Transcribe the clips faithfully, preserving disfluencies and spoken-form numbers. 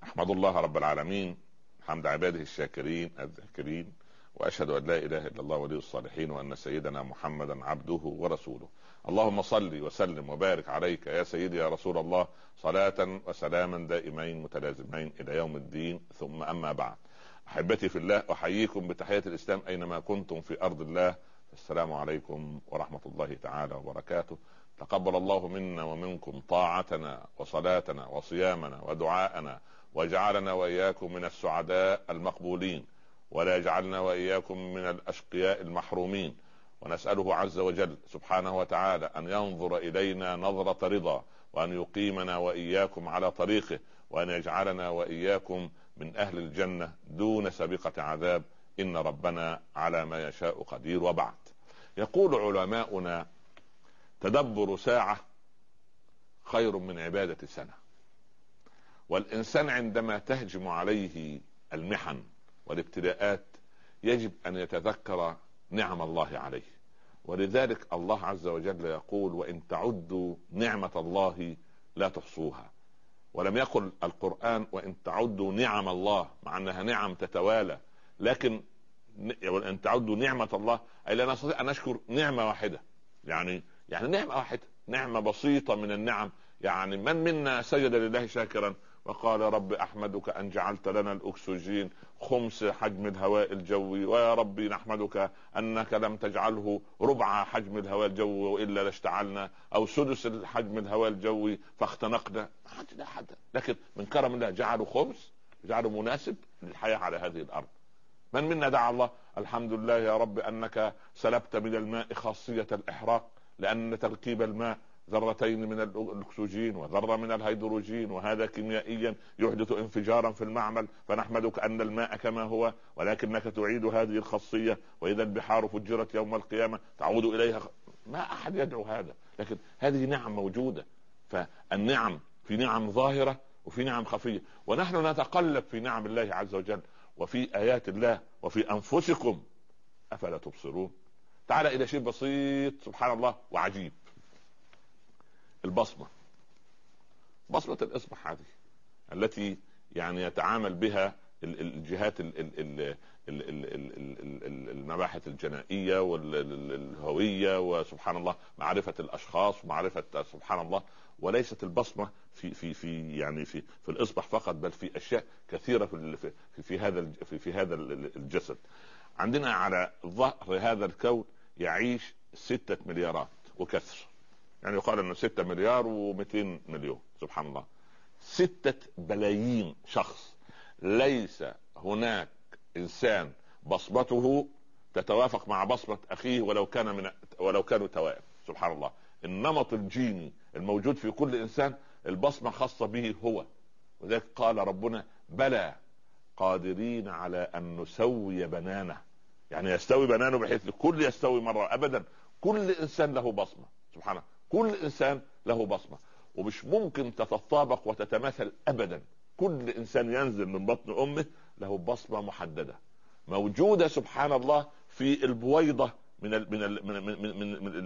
احمد الله رب العالمين حمد عباده الشاكرين الذاكرين، واشهد ان لا اله الا الله ولي الصالحين، وان سيدنا محمدا عبده ورسوله. اللهم صل وسلم وبارك عليك يا سيدي يا رسول الله، صلاة وسلاما دائمين متلازمين الى يوم الدين. ثم اما بعد، احبتي في الله، احييكم بتحية الاسلام اينما كنتم في ارض الله. السلام عليكم ورحمة الله تعالى وبركاته. تقبل الله منا ومنكم طاعتنا وصلاتنا وصيامنا ودعاءنا، وجعلنا وإياكم من السعداء المقبولين، ولا يجعلنا وإياكم من الأشقياء المحرومين. ونسأله عز وجل سبحانه وتعالى أن ينظر إلينا نظرة رضا، وأن يقيمنا وإياكم على طريقه، وأن يجعلنا وإياكم من أهل الجنة دون سابقة عذاب، إن ربنا على ما يشاء قدير. وبعد، يقول علماؤنا: تدبر ساعة خير من عبادة سنة. والإنسان عندما تهجم عليه المحن والابتلاءات يجب أن يتذكر نعم الله عليه. ولذلك الله عز وجل يقول: وإن تعدوا نعمة الله لا تحصوها. ولم يقل القرآن وإن تعدوا نعم الله، مع أنها نعم تتوالى، لكن وإن تعدوا نعمة الله أي لا نستطيع أن نشكر نعمة واحدة. يعني يعني نعمة واحدة، نعمة بسيطة من النعم. يعني من منا سجد لله شاكرا وقال: رب أحمدك أن جعلت لنا الأكسجين خمس حجم الهواء الجوي، ويا ربي نحمدك أنك لم تجعله ربع حجم الهواء الجوي وإلا لاشتعلنا، أو سدس حجم الهواء الجوي فاختنقنا. لا حد، لكن من كرم الله جعله خمس، جعله مناسب للحياة على هذه الأرض. من منا دعا الله: الحمد لله يا رب أنك سلبت من الماء خاصية الإحراق، لأن تركيب الماء ذرتين من الأكسجين وذرة من الهيدروجين، وهذا كيميائيا يحدث انفجارا في المعمل، فنحمدك أن الماء كما هو ولكنك تعيد هذه الخاصية، وإذا البحار فجرت يوم القيامة تعود إليها. ما أحد يدعو هذا، لكن هذه نعم موجودة. فالنعم في نعم ظاهرة وفي نعم خفية، ونحن نتقلب في نعم الله عز وجل وفي آيات الله وفي أنفسكم أفلا تبصرون. تعال إلى شيء بسيط سبحان الله وعجيب: البصمة. بصمة الإصبع هذه التي يعني يتعامل بها الجهات المباحث المباحث والهوية، وسبحان الله معرفة الأشخاص ومعرفة سبحان الله. وليست البصمة في في في يعني في في الإصبع فقط، بل في أشياء كثيرة في في في هذا في في هذا الجسد. عندنا على ظهر هذا الكون يعيش ستة مليارات وكسر، يعني يقال انه ستة مليار ومئتين مليون. سبحان الله، ستة بلايين شخص. ليس هناك انسان بصمته تتوافق مع بصمة اخيه ولو كان من ولو كانوا توائم. سبحان الله، النمط الجيني الموجود في كل انسان البصمة خاصة به هو. وذلك قال ربنا: بلى قادرين على ان نسوي بنانه. يعني يستوي بنانه بحيث الكل يستوي مرة ابدا. كل انسان له بصمة. سبحان الله، كل انسان له بصمة، ومش ممكن تتطابق وتتماثل ابدا. كل انسان ينزل من بطن امه له بصمة محددة موجودة سبحان الله في البويضة من ال من ال من من من, من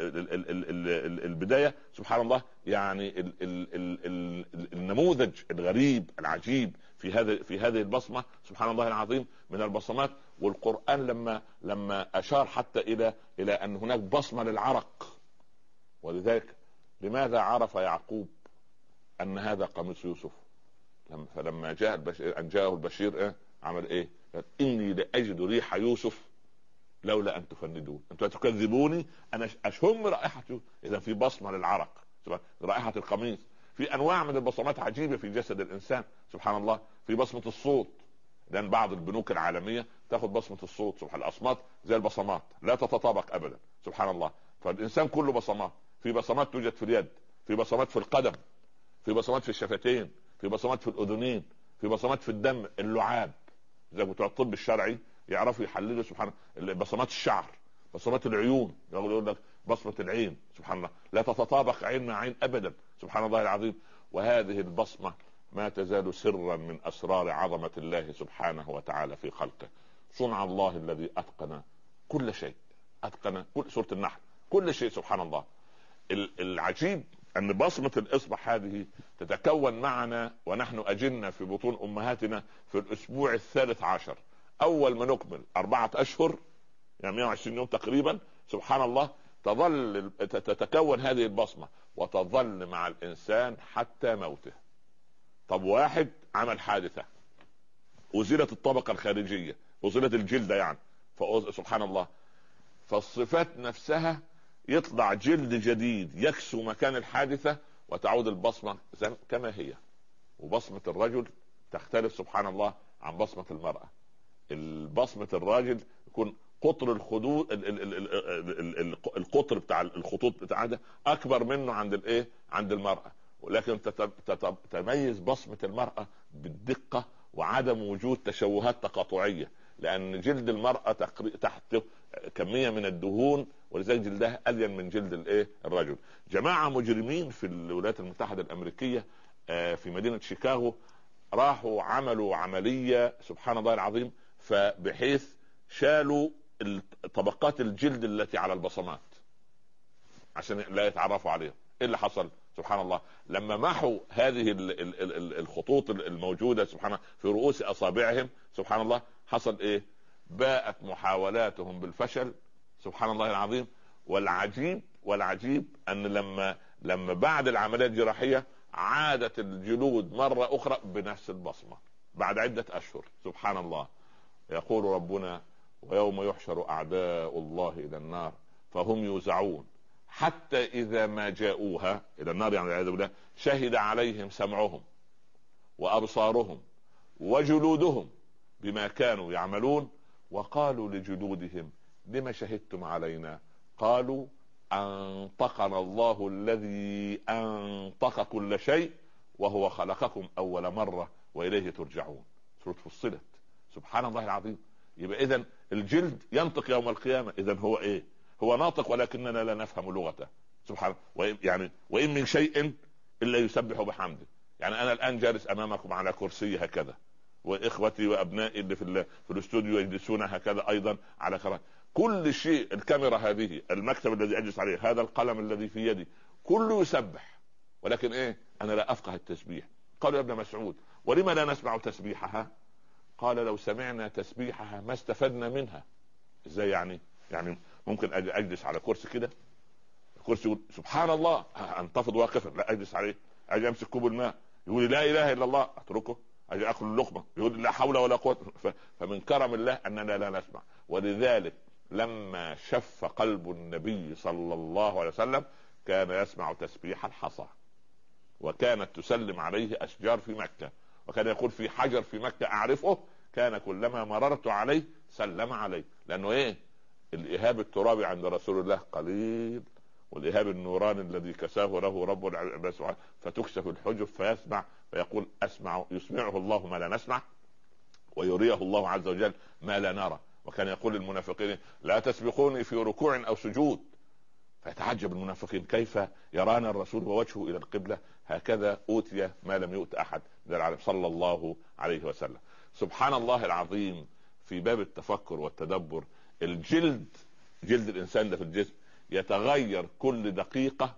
البداية. سبحان الله، يعني ال ال ال ال النموذج الغريب العجيب في هذا في هذه البصمة سبحان الله العظيم من البصمات. والقرآن لما لما أشار حتى إلى إلى أن هناك بصمة للعرق. ولذلك لماذا عرف يعقوب أن هذا قميص يوسف؟ فلما جاء البشير أن جاءه البشير إيه عمل إيه؟ قال: إني لأجد ريح يوسف لولا أن تفندون. أنتم تكذبوني، أنا أشم رائحة يوسف. إذا في بصمة للعرق، رائحة القميص. في أنواع من البصمات عجيبة في جسد الإنسان سبحان الله. في بصمة الصوت، لأن بعض البنوك العالمية تأخذ بصمة الصوت. سبحان الأصوات زي البصمات لا تتطابق أبدا. سبحان الله، فالإنسان كله بصمات. في بصمات توجد في اليد، في بصمات في القدم، في بصمات في الشفتين، في بصمات في الأذنين، في بصمات في الدم، اللعاب. زي بتوع الطب الشرعي يعرفوا يحللوا سبحان الله. بصمات الشعر، بصمات العيون، يقول لك بصمة العين. سبحان الله، لا تتطابق عين مع عين أبدا. سبحان الله العظيم. وهذه البصمة ما تزال سرا من أسرار عظمة الله سبحانه وتعالى في خلقه. صنع الله الذي أتقن كل شيء، أتقن كل سورة النحل كل شيء. سبحان الله العجيب ان بصمة الاصبع هذه تتكون معنا ونحن اجلنا في بطون امهاتنا في الاسبوع الثالث عشر، اول ما نكمل اربعة اشهر يعني مئة وعشرين يوم تقريبا، سبحان الله، تظل تتكون هذه البصمة وتظل مع الانسان حتى موته. طب واحد عمل حادثة، أزيلت الطبقة الخارجية، أزيلت الجلد يعني، سبحان الله، فالصفات نفسها يطلع جلد جديد يكسو مكان الحادثة وتعود البصمة كما هي. وبصمة الرجل تختلف سبحان الله عن بصمة المرأة. البصمة الراجل يكون قطر الخدود القطر بتاع الخطوط بتاعها اكبر منه عند الايه عند المرأة، ولكن تتميز بصمة المرأة بالدقة وعدم وجود تشوهات تقاطعية، لان جلد المرأة تحته كمية من الدهون، ولذلك جلدها الين من جلد الايه الرجل. جماعة مجرمين في الولايات المتحدة الامريكية في مدينة شيكاغو راحوا عملوا عملية سبحان الله العظيم، فبحيث شالوا طبقات الجلد التي على البصمات عشان لا يتعرفوا عليها. ايه اللي حصل؟ سبحان الله، لما محوا هذه الخطوط الموجودة سبحان الله في رؤوس اصابعهم، سبحان الله، حصل ايه؟ باءت محاولاتهم بالفشل سبحان الله العظيم. والعجيب والعجيب ان لما لما بعد العملية الجراحية عادت الجلود مرة اخرى بنفس البصمة بعد عدة اشهر. سبحان الله. يقول ربنا: ويوم يحشر اعداء الله الى النار فهم يوزعون حتى اذا ما جاءوها الى النار، يعني والعياذ بالله، شهد عليهم سمعهم وابصارهم وجلودهم بما كانوا يعملون، وقالوا لجلودهم لما شهدتم علينا؟ قالوا انطقنا الله الذي انطق كل شيء وهو خلقكم اول مرة واليه ترجعون. سورة فصلت. سبحان الله العظيم. يبقى اذا الجلد ينطق يوم القيامة. اذا هو ايه؟ هو ناطق ولكننا لا نفهم لغته. سبحان الله. يعني وإن من شيء إلا يسبح بحمده. يعني أنا الآن جالس أمامكم على كرسي هكذا، وإخوتي وأبنائي اللي في, في الاستوديو يجلسون هكذا أيضا على كراسي. كل شيء، الكاميرا هذه، المكتب الذي أجلس عليه، هذا القلم الذي في يدي، كله يسبح، ولكن إيه؟ أنا لا أفقه التسبيح. قالوا يا ابن مسعود ولما لا نسمع تسبيحها؟ قال لو سمعنا تسبيحها ما استفدنا منها. ازاي يعني؟ يعني ممكن اجلس على كرسي كده، كرسي يقول سبحان الله انتفض واقفا، لا اجلس عليه. اجي امسك كوب الماء يقول لا اله الا الله، اتركه. اجي اكل اللقمه يقول لا حول ولا قوه. فمن كرم الله اننا لا نسمع. ولذلك لما شف قلب النبي صلى الله عليه وسلم كان يسمع تسبيح الحصى، وكانت تسلم عليه اشجار في مكة، وكان يقول في حجر في مكة اعرفه كان كلما مررت عليه سلم عليه. لانه ايه؟ الايهاب الترابي عند رسول الله قليل، والايهاب النوراني الذي كساه له رب العباد سبحانه فتكشف الحجب فيسمع، فيقول اسمع، يسمعه الله ما لا نسمع، ويريه الله عز وجل ما لا نرى. وكان يقول للمنافقين لا تسبقوني في ركوع او سجود، فيتعجب المنافقين كيف يرانا الرسول ووجهه الى القبلة؟ هكذا اوتي ما لم يؤت احد صلى الله عليه وسلم. سبحان الله العظيم. في باب التفكر والتدبر، الجلد، جلد الانسان ده في الجسم يتغير كل دقيقة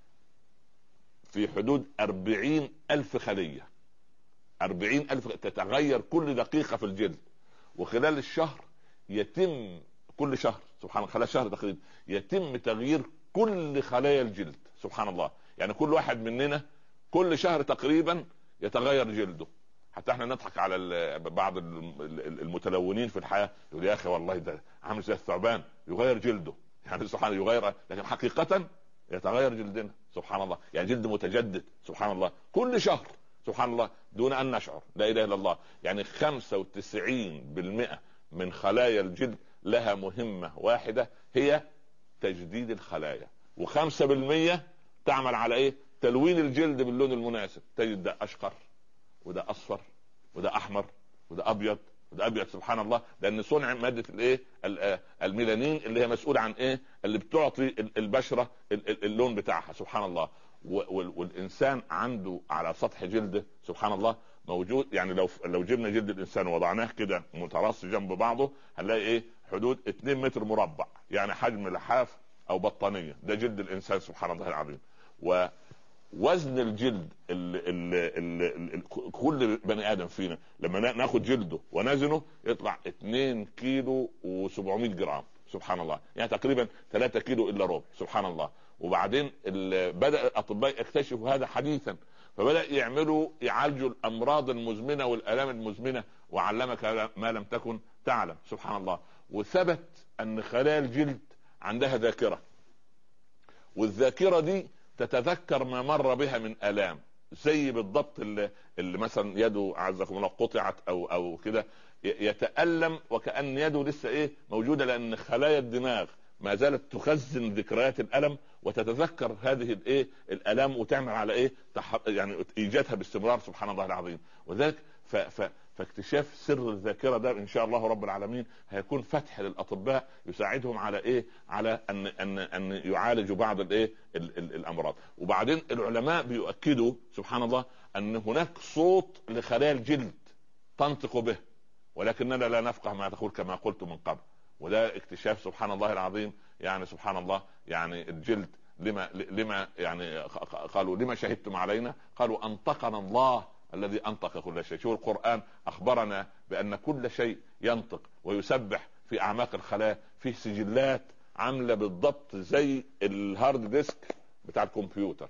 في حدود أربعين ألف خلية. أربعين ألف تتغير كل دقيقة في الجلد. وخلال الشهر يتم كل شهر سبحان الله، خلال شهر تقريبا يتم تغيير كل خلايا الجلد. سبحان الله. يعني كل واحد مننا كل شهر تقريبا يتغير جلده. حتى احنا نضحك على بعض المتلونين في الحياة، يقول يا اخي والله ده عامل زي الثعبان يغير جلده، يعني سبحان الله يغير، لكن حقيقة يتغير جلدنا. سبحان الله. يعني جلد متجدد سبحان الله كل شهر سبحان الله دون ان نشعر. لا اله الا الله. يعني خمسة وتسعين بالمئة من خلايا الجلد لها مهمة واحدة، هي تجديد الخلايا. وخمسة بالمئة تعمل على ايه؟ تلوين الجلد باللون المناسب. تجد ده اشقر، وده اصفر، وده احمر، وده ابيض، وده ابيض. سبحان الله. لان صنع مادة الايه؟ الميلانين اللي هي مسؤولة عن ايه؟ اللي بتعطي البشرة اللون بتاعها. سبحان الله. والانسان عنده على سطح جلده سبحان الله موجود، يعني لو لو جبنا جلد الانسان وضعناه كده متراص جنب بعضه هنلاقي ايه؟ حدود اتنين متر مربع، يعني حجم لحاف او بطانية. ده جلد الانسان سبحان الله العظيم. و وزن الجلد ال ال ال ال كل بني ادم فينا لما ناخد جلده ونزنه يطلع اتنين كيلو وسبعمائة جرام، سبحان الله، يعني تقريبا ثلاثة كيلو الا ربع، سبحان الله. وبعدين بدأ الاطباء يكتشفوا هذا حديثا، فبدأ يعملوا يعالجوا الامراض المزمنة والالام المزمنة، وعلمك ما لم تكن تعلم، سبحان الله. وثبت ان خلايا الجلد عندها ذاكرة، والذاكرة دي تتذكر ما مر بها من آلام، زي بالضبط اللي, اللي مثلا يده عزكم الله قطعت او او كده يتألم وكأن يده لسه ايه موجودة، لان خلايا الدماغ ما زالت تخزن ذكريات الألم وتتذكر هذه الايه الآلام وتعمل على ايه تح... يعني ايجادها باستمرار، سبحان الله العظيم. وذلك ف... ف... فاكتشاف سر الذاكرة ده ان شاء الله رب العالمين هيكون فتح للاطباء يساعدهم على ايه على ان ان ان يعالجوا بعض الايه ال... ال... الامراض. وبعدين العلماء بيؤكدوا سبحان الله ان هناك صوت لخلايا الجلد تنطق به، ولكننا لا نفقه ما تقول كما قلت من قبل. وده اكتشاف سبحان الله العظيم، يعني سبحان الله. يعني الجلد لما لما يعني قالوا لما شهدتم علينا؟ قالوا انطقنا الله الذي انطق كل شيء. شو القرآن اخبرنا بان كل شيء ينطق ويسبح في اعماق الخلايا، فيه سجلات عامله بالضبط زي الهارد ديسك بتاع الكمبيوتر،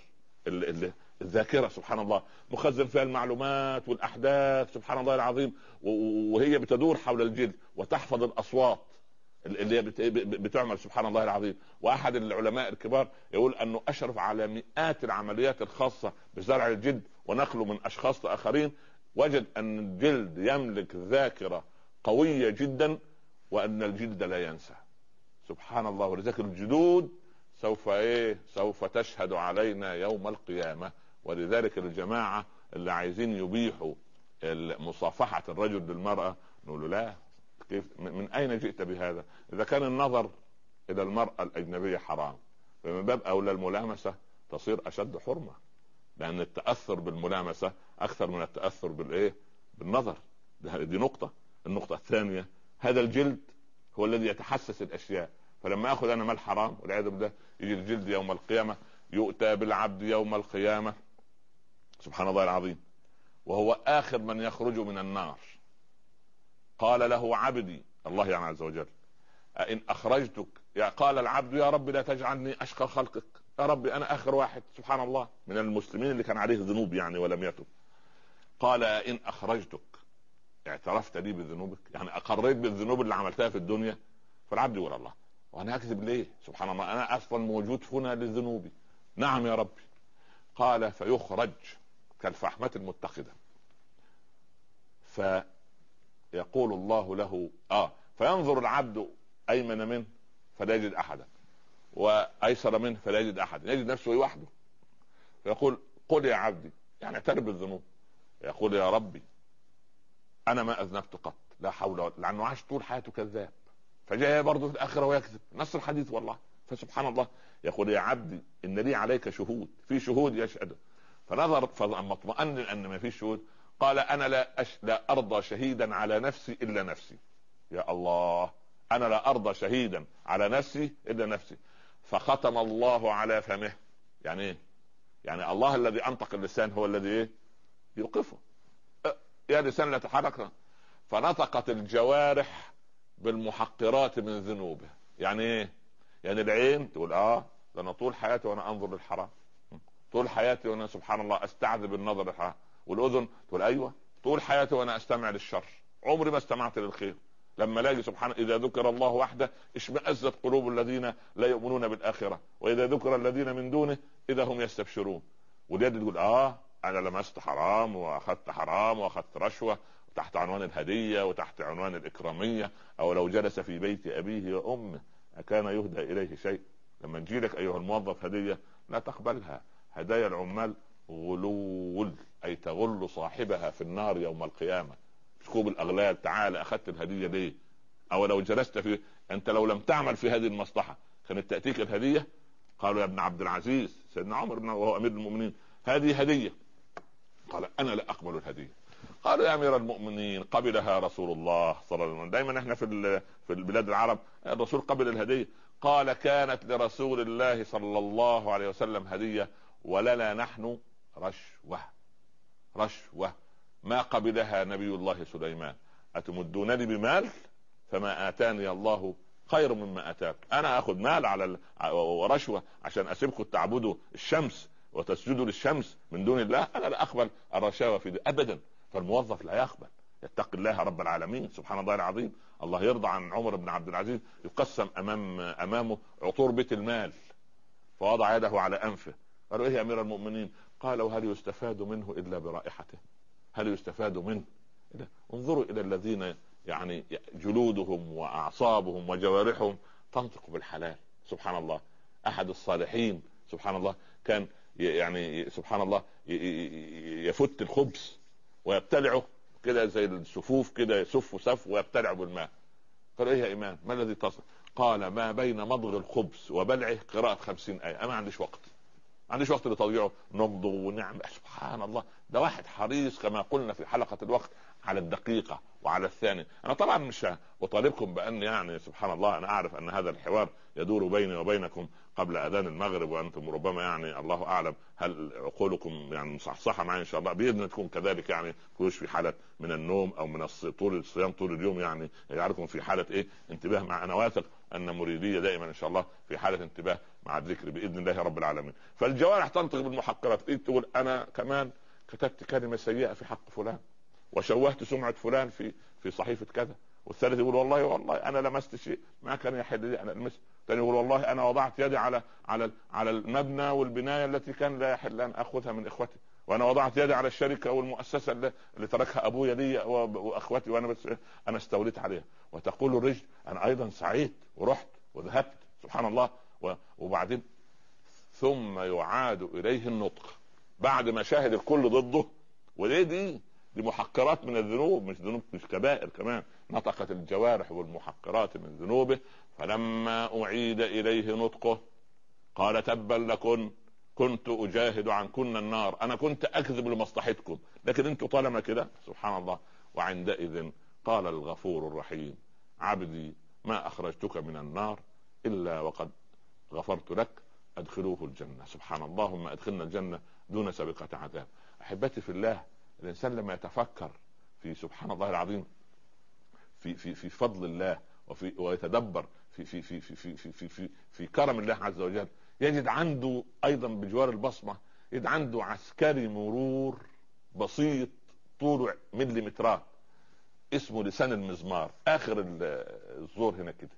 الذاكره سبحان الله مخزن فيها المعلومات والاحداث، سبحان الله العظيم. وهي بتدور حول الجلد وتحفظ الاصوات اللي بتعمل، سبحان الله العظيم. واحد العلماء الكبار يقول انه اشرف على مئات العمليات الخاصه بزرع الجلد ونقله من اشخاص لاخرين، وجد ان الجلد يملك ذاكره قويه جدا، وان الجلد لا ينسى، سبحان الله. ولذلك الجلود سوف ايه سوف تشهد علينا يوم القيامه. ولذلك الجماعه اللي عايزين يبيحوا مصافحه الرجل للمراه نقول له لا، كيف من اين جئت بهذا؟ اذا كان النظر الى المرأة الاجنبية حرام، فمن باب اولى الملامسة تصير اشد حرمة، لان التأثر بالملامسة اكثر من التأثر بالايه بالنظر. دي نقطة. النقطة الثانية، هذا الجلد هو الذي يتحسس الاشياء، فلما اخذ انا مال حرام والعياذ بالله يجي الجلد يوم القيامة، يؤتى بالعبد يوم القيامة سبحان الله العظيم وهو اخر من يخرج من النار. قال له عبدي، الله يعني عز وجل، أئن أخرجتك يا قال العبد يا رب لا تجعلني أشقى خلقك، يا رب أنا آخر واحد سبحان الله من المسلمين اللي كان عليه ذنوب يعني ولم يتب. قال إن أخرجتك، اعترفت لي بذنوبك، يعني أقريت بالذنوب اللي عملتها في الدنيا. فالعبد يقول الله وأنا أكذب ليه؟ سبحان الله أنا أصلا موجود هنا للذنوب. نعم يا ربي. قال فيخرج كالفحمة المتخذة، فيقول الله له آه فينظر العبد ايمن منه فلا يجد احدا، وايسر منه فلا يجد احدا، يجد نفسه وحده. فيقول قل يا عبدي، يعني اعترف بالذنوب. يقول يا ربي انا ما اذنبت قط، لا حول ولا، لانه عاش طول حياته كذاب، فجاء برضه في الاخره ويكذب، نص الحديث والله. فسبحان الله يقول يا عبدي ان لي عليك شهود، في شهود يشهد. فنظر فلما اطمأن ان ما فيش شهود قال انا لا أش... لا ارضى شهيدا على نفسي الا نفسي. يا الله، انا لا ارضى شهيدا على نفسي الا نفسي. فختم الله على فمه. يعني ايه؟ يعني الله الذي انطق اللسان هو الذي ايه يوقفه. أه يا لسان لا تحرك. فنطقت الجوارح بالمحقرات من ذنوبه. يعني ايه؟ يعني العين تقول اه ده انا طول حياتي وانا انظر للحرام، طول حياتي وانا سبحان الله استعذب النظر للحرام. والاذن تقول ايوه طول حياتي وانا استمع للشر، عمري ما استمعت للخير. لما لاقي سبحانه اذا ذكر الله وحده اشمئزت قلوب الذين لا يؤمنون بالاخره، واذا ذكر الذين من دونه اذا هم يستبشرون. واليد تقول اه انا لمست حرام واخذت حرام واخذت رشوه تحت عنوان الهديه وتحت عنوان الاكراميه، او لو جلس في بيت ابيه وامه اكان يهدى اليه شيء. لما نجي لك ايها الموظف هديه لا تقبلها. هدايا العمال غلول، اي تغل صاحبها في النار يوم القيامه. كوب الاغلال، تعال اخذت الهديه ليه؟ او لو جلست في، انت لو لم تعمل في هذه المصلحه كانت تاتيك الهديه. قالوا يا ابن عبد العزيز، سيدنا عمر وهو امير المؤمنين، هذه هديه. قال انا لا اقبل الهديه. قالوا يا امير المؤمنين قبلها رسول الله صلى الله عليه وسلم. دايما احنا في في البلاد العرب الرسول قبل الهديه. قال كانت لرسول الله صلى الله عليه وسلم هديه ولنا نحن رشوة. رشوة ما قبلها نبي الله سليمان: أتمدونني بمال فما آتاني الله خير مما آتاكم. أنا أخذ مال على ال... ورشوة عشان أسيبكم تعبدوا الشمس وتسجدوا للشمس من دون الله؟ أنا لا أقبل الرشاوى في دي أبدا. فالموظف لا يقبل، يتقي الله رب العالمين سبحان الله العظيم. الله يرضى عن عمر بن عبد العزيز، يقسم أمام أمامه عطور بيت المال، فوضع يده على أنفه. قالوا: إيه يا أمير المؤمنين؟ قال: وهل يستفاد منه إلا برائحته؟ هل يستفاد منه؟ انظروا إلى الذين يعني جلودهم وأعصابهم وجوارحهم تنطق بالحلال. سبحان الله. أحد الصالحين سبحان الله كان يعني سبحان الله يفت الخبز ويبتلعه كده زي السفوف كده، يسف سف ويبتلعه بالماء. قالوا: إيه يا إمام ما الذي تصل؟ قال: ما بين مضغ الخبز وبلعه قراءة خمسين آية. أنا ما عنديش وقت، ما عنديش وقت لتضييعه نبض ونعم. سبحان الله، ده واحد حريص كما قلنا في حلقة الوقت على الدقيقة وعلى الثانية. أنا طبعا مش أطالبكم بأن يعني سبحان الله أنا أعرف أن هذا الحوار يدور بيني وبينكم قبل أذان المغرب، وأنتم ربما يعني الله أعلم هل عقولكم يعني مصحصحة معي إن شاء الله، بإذن تكون كذلك، يعني كلش في حالة من النوم أو من طول الصيام طول اليوم، يعني يجعلكم في حالة إيه انتباه. مع أنا واثق أن مريدية دائما إن شاء الله في حالة انتباه مع الذكر بإذن الله رب العالمين. فالجوارح تنطق بالمحقرات. إيه تقول؟ أنا كمان كتبت كلمة سيئة في حق فلان، وشوهت سمعة فلان في في صحيفة كذا. والثالث يقول: والله والله انا لمست شيء ما كان يحل لي ان المسه. الثاني يقول: والله انا وضعت يدي على على على المبنى والبنايه التي كان لا يحل ان اخذها من اخوتي، وانا وضعت يدي على الشركه والمؤسسه اللي, اللي تركها ابويا لي واخوتي وانا بس انا استوليت عليها. وتقول الرجل: انا ايضا سعيت ورحت وذهبت. سبحان الله. وبعدين ثم يعاد اليه النطق بعد ما شاهد الكل ضده. وليه دي دي محقرات من الذنوب، مش ذنوب مش كبائر كمان. نطقت الجوارح والمحقرات من ذنوبه. فلما أعيد إليه نطقه قال: تبا لكن كنت أجاهد عنكن النار. أنا كنت أكذب لمصلحتكم، لكن أنتوا طالما كده سبحان الله. وعندئذ قال الغفور الرحيم: عبدي ما أخرجتك من النار إلا وقد غفرت لك، أدخلوه الجنة. سبحان الله. اللهم أدخلنا الجنة دون سابقة عذاب. أحبتي في الله، الإنسان لما يتفكر في سبحان الله العظيم في في في فضل الله وفي ويتدبر في في في في في في في, في, في كرم الله عز وجل، يجد عنده أيضا بجوار البصمة يجد عنده عسكري مرور بسيط طوله مليمترات اسمه لسان المزمار، آخر الزور هنا كده.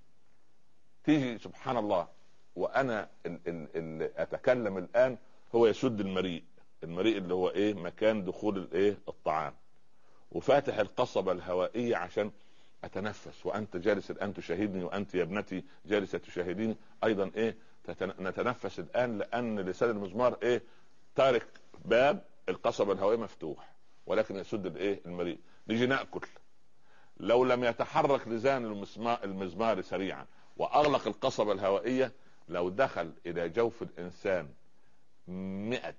تيجي سبحان الله وأنا ال ال ال أتكلم الآن، هو يسد المريء. المريء اللي هو ايه؟ مكان دخول الايه؟ الطعام. وفاتح القصبة الهوائية عشان اتنفس، وانت جالس الان تشاهدني، وانت يا ابنتي جالسة تشاهديني ايضا. ايه؟ نتنفس الان لان لسان المزمار ايه؟ تارك باب القصبة الهوائية مفتوح، ولكن يسد الايه؟ المريء. نيجي ناكل، لو لم يتحرك لسان المزمار سريعا واغلق القصبة الهوائية، لو دخل الى جوف الانسان مئة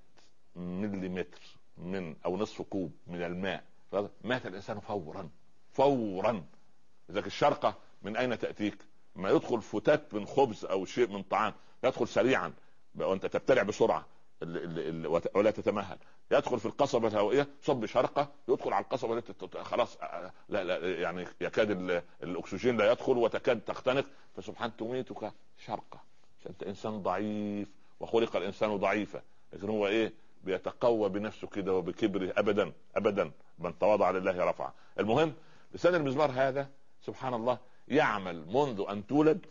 مليمتر من او نصف كوب من الماء مات الانسان فورا فورا. اذا الشرقة من اين تأتيك؟ ما يدخل فتات من خبز او شيء من طعام يدخل سريعا وانت تبتلع بسرعة ولا تتمهل، يدخل في القصبة الهوائية صب شرقة يدخل على القصبة التي خلاص لا لا يعني يكاد الاكسجين لا يدخل وتكاد تختنق، فسبحان تميتك شرقة. انت انسان ضعيف وخلق الانسان ضعيفا، لكن هو ايه؟ بيتقوى بنفسه كده وبكبره. ابدا ابدا، من تواضع لله رفع. المهم لسان المزمار هذا سبحان الله يعمل منذ ان تولد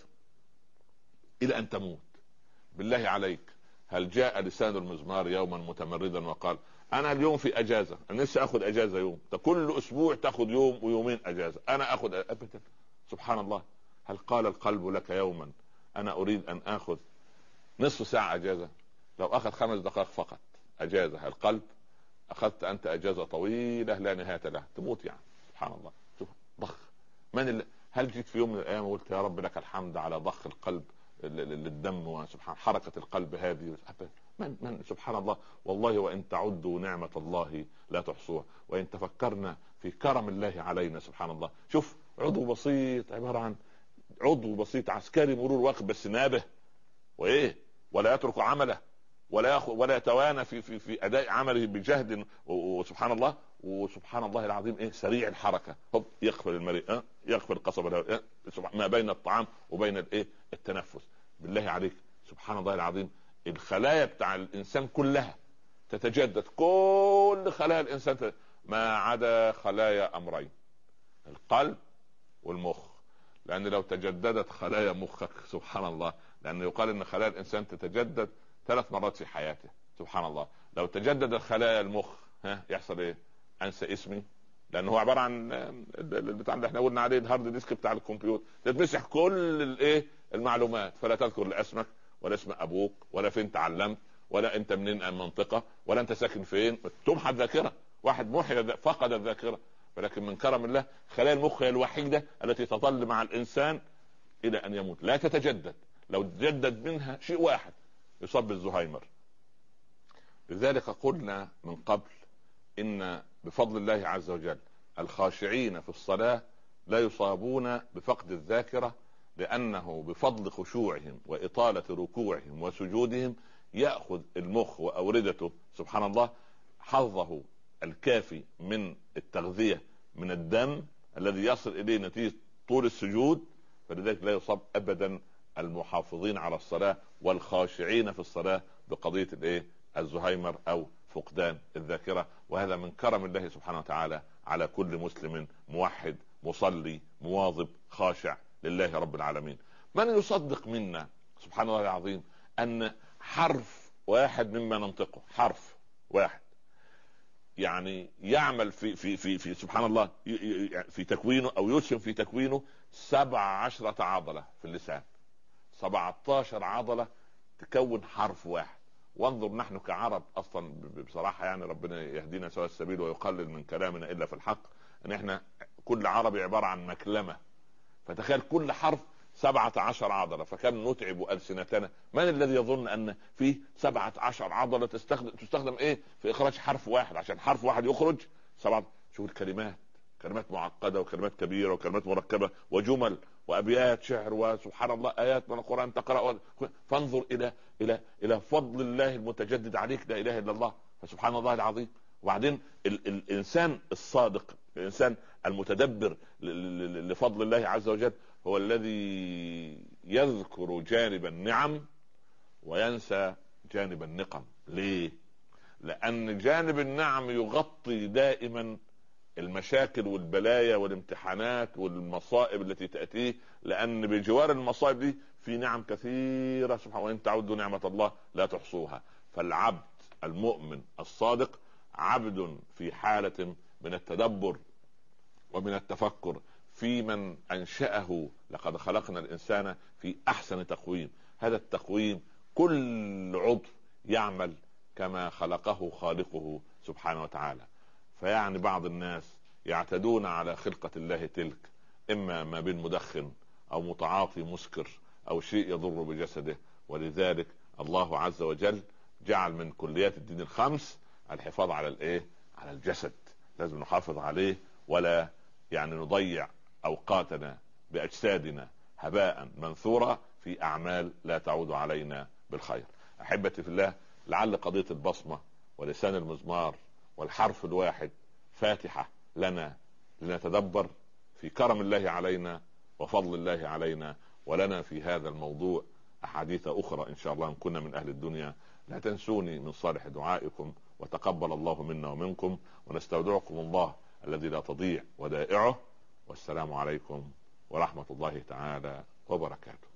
الى ان تموت. بالله عليك، هل جاء لسان المزمار يوما متمردا وقال انا اليوم في اجازة، انا لسه اخذ اجازة يوم؟ ده كل اسبوع تاخذ يوم ويومين اجازة، انا اخذ ابدا. سبحان الله. هل قال القلب لك يوما انا اريد ان اخذ نصف ساعة اجازة؟ لو اخذ خمس دقائق فقط اجازة القلب، اخذت انت اجازة طويلة لا نهاية لها، تموت يعني. سبحان الله. شوف ضخ من ال... هل جيت في يوم من الايام وقلت يا رب لك الحمد على ضخ القلب للدم وسبحان حركة القلب هذه؟ من من سبحان الله. والله وان تعدوا نعمة الله لا تحصوها. وان تفكرنا في كرم الله علينا سبحان الله. شوف عضو بسيط عبارة عن عضو بسيط عسكري مرور واقف بس نابه وايه ولا يترك عمله، ولا ياخذ ولا يتوانى في في في اداء عمله بجهد، وسبحان الله وسبحان الله العظيم ايه سريع الحركه، هوب يغفر المريء، أه؟ يغفر القصب، أه؟ ما بين الطعام وبين الايه التنفس. بالله عليك سبحان الله العظيم، الخلايا بتاع الانسان كلها تتجدد، كل خلايا الانسان تتجدد ما عدا خلايا امرين، القلب والمخ. لان لو تجددت خلايا مخك سبحان الله، لانه يقال ان خلايا الانسان تتجدد ثلاث مرات في حياته سبحان الله. لو تجدد خلايا المخ ها يحصل ايه؟ انسى اسمي، لانه هو عباره عن البتاع اللي احنا قلنا عليه الهارد ديسك بتاع الكمبيوتر، تتمسح كل الايه المعلومات، فلا تذكر لا اسمك ولا اسم ابوك ولا فين تعلمت ولا انت منين المنطقه ولا انت ساكن فين، تمحى الذاكره. واحد محي فقد الذاكره. ولكن من كرم الله خلايا المخ هي الوحيده التي تظل مع الانسان الى ان يموت، لا تتجدد. لو تجدد منها شيء واحد يصاب بالزهايمر. لذلك قلنا من قبل ان بفضل الله عز وجل الخاشعين في الصلاة لا يصابون بفقد الذاكرة، لانه بفضل خشوعهم واطالة ركوعهم وسجودهم يأخذ المخ واوردته سبحان الله حظه الكافي من التغذية من الدم الذي يصل اليه نتيجة طول السجود. فلذلك لا يصاب ابدا المحافظين على الصلاة والخاشعين في الصلاة بقضية الايه الزهايمر او فقدان الذاكرة. وهذا من كرم الله سبحانه وتعالى على كل مسلم موحد مصلي مواظب خاشع لله رب العالمين. من يصدق منا سبحان الله العظيم ان حرف واحد مما ننطقه، حرف واحد يعني يعمل في في في في سبحان الله في تكوينه او يسهم في تكوينه سبع عشرة عضلة في اللسان، سبعة عشر عضلة تكون حرف واحد. وانظر نحن كعرب اصلا بصراحة يعني ربنا يهدينا سواء السبيل ويقلل من كلامنا الا في الحق، ان احنا كل عربي عبارة عن مكلمة، فتخيل كل حرف سبعة عشر عضلة، فكم نتعب ألسنتنا. من الذي يظن أن فيه سبعة عشر عضلة تستخدم, تستخدم إيه في إخراج حرف واحد، عشان حرف واحد يخرج سبعة. شوف الكلمات، كلمات معقدة وكلمات كبيرة وكلمات مركبة وجمل وأبيات شعر وسبحان الله آيات من القرآن تقرأ. فانظر إلى إلى إلى فضل الله المتجدد عليك، لا إله إلا الله، فسبحان الله العظيم. وبعدين ال- الإنسان الصادق، الإنسان المتدبر لفضل الله عز وجل هو الذي يذكر جانب النعم وينسى جانب النقم. ليه؟ لأن جانب النعم يغطي دائما المشاكل والبلايا والامتحانات والمصائب التي تأتيه، لأن بجوار المصائب دي في نعم كثيرة سبحانه، وإن تعودوا نعمة الله لا تحصوها. فالعبد المؤمن الصادق عبد في حالة من التدبر ومن التفكر في من أنشأه. لقد خلقنا الإنسان في أحسن تقويم، هذا التقويم كل عضو يعمل كما خلقه خالقه سبحانه وتعالى. فيعني بعض الناس يعتدون على خلقة الله تلك، إما ما بين مدخن أو متعاطي مسكر أو شيء يضر بجسده. ولذلك الله عز وجل جعل من كليات الدين الخمس الحفاظ على الايه على الجسد، لازم نحافظ عليه ولا يعني نضيع اوقاتنا باجسادنا هباء منثورا في اعمال لا تعود علينا بالخير. احبتي في الله، لعل قضية البصمة ولسان المزمار والحرف الواحد فاتحة لنا لنتدبر في كرم الله علينا وفضل الله علينا. ولنا في هذا الموضوع احاديث اخرى ان شاء الله ان كنا من اهل الدنيا. لا تنسوني من صالح دعائكم، وتقبل الله منا ومنكم، ونستودعكم الله الذي لا تضيع ودائعه. والسلام عليكم ورحمة الله تعالى وبركاته.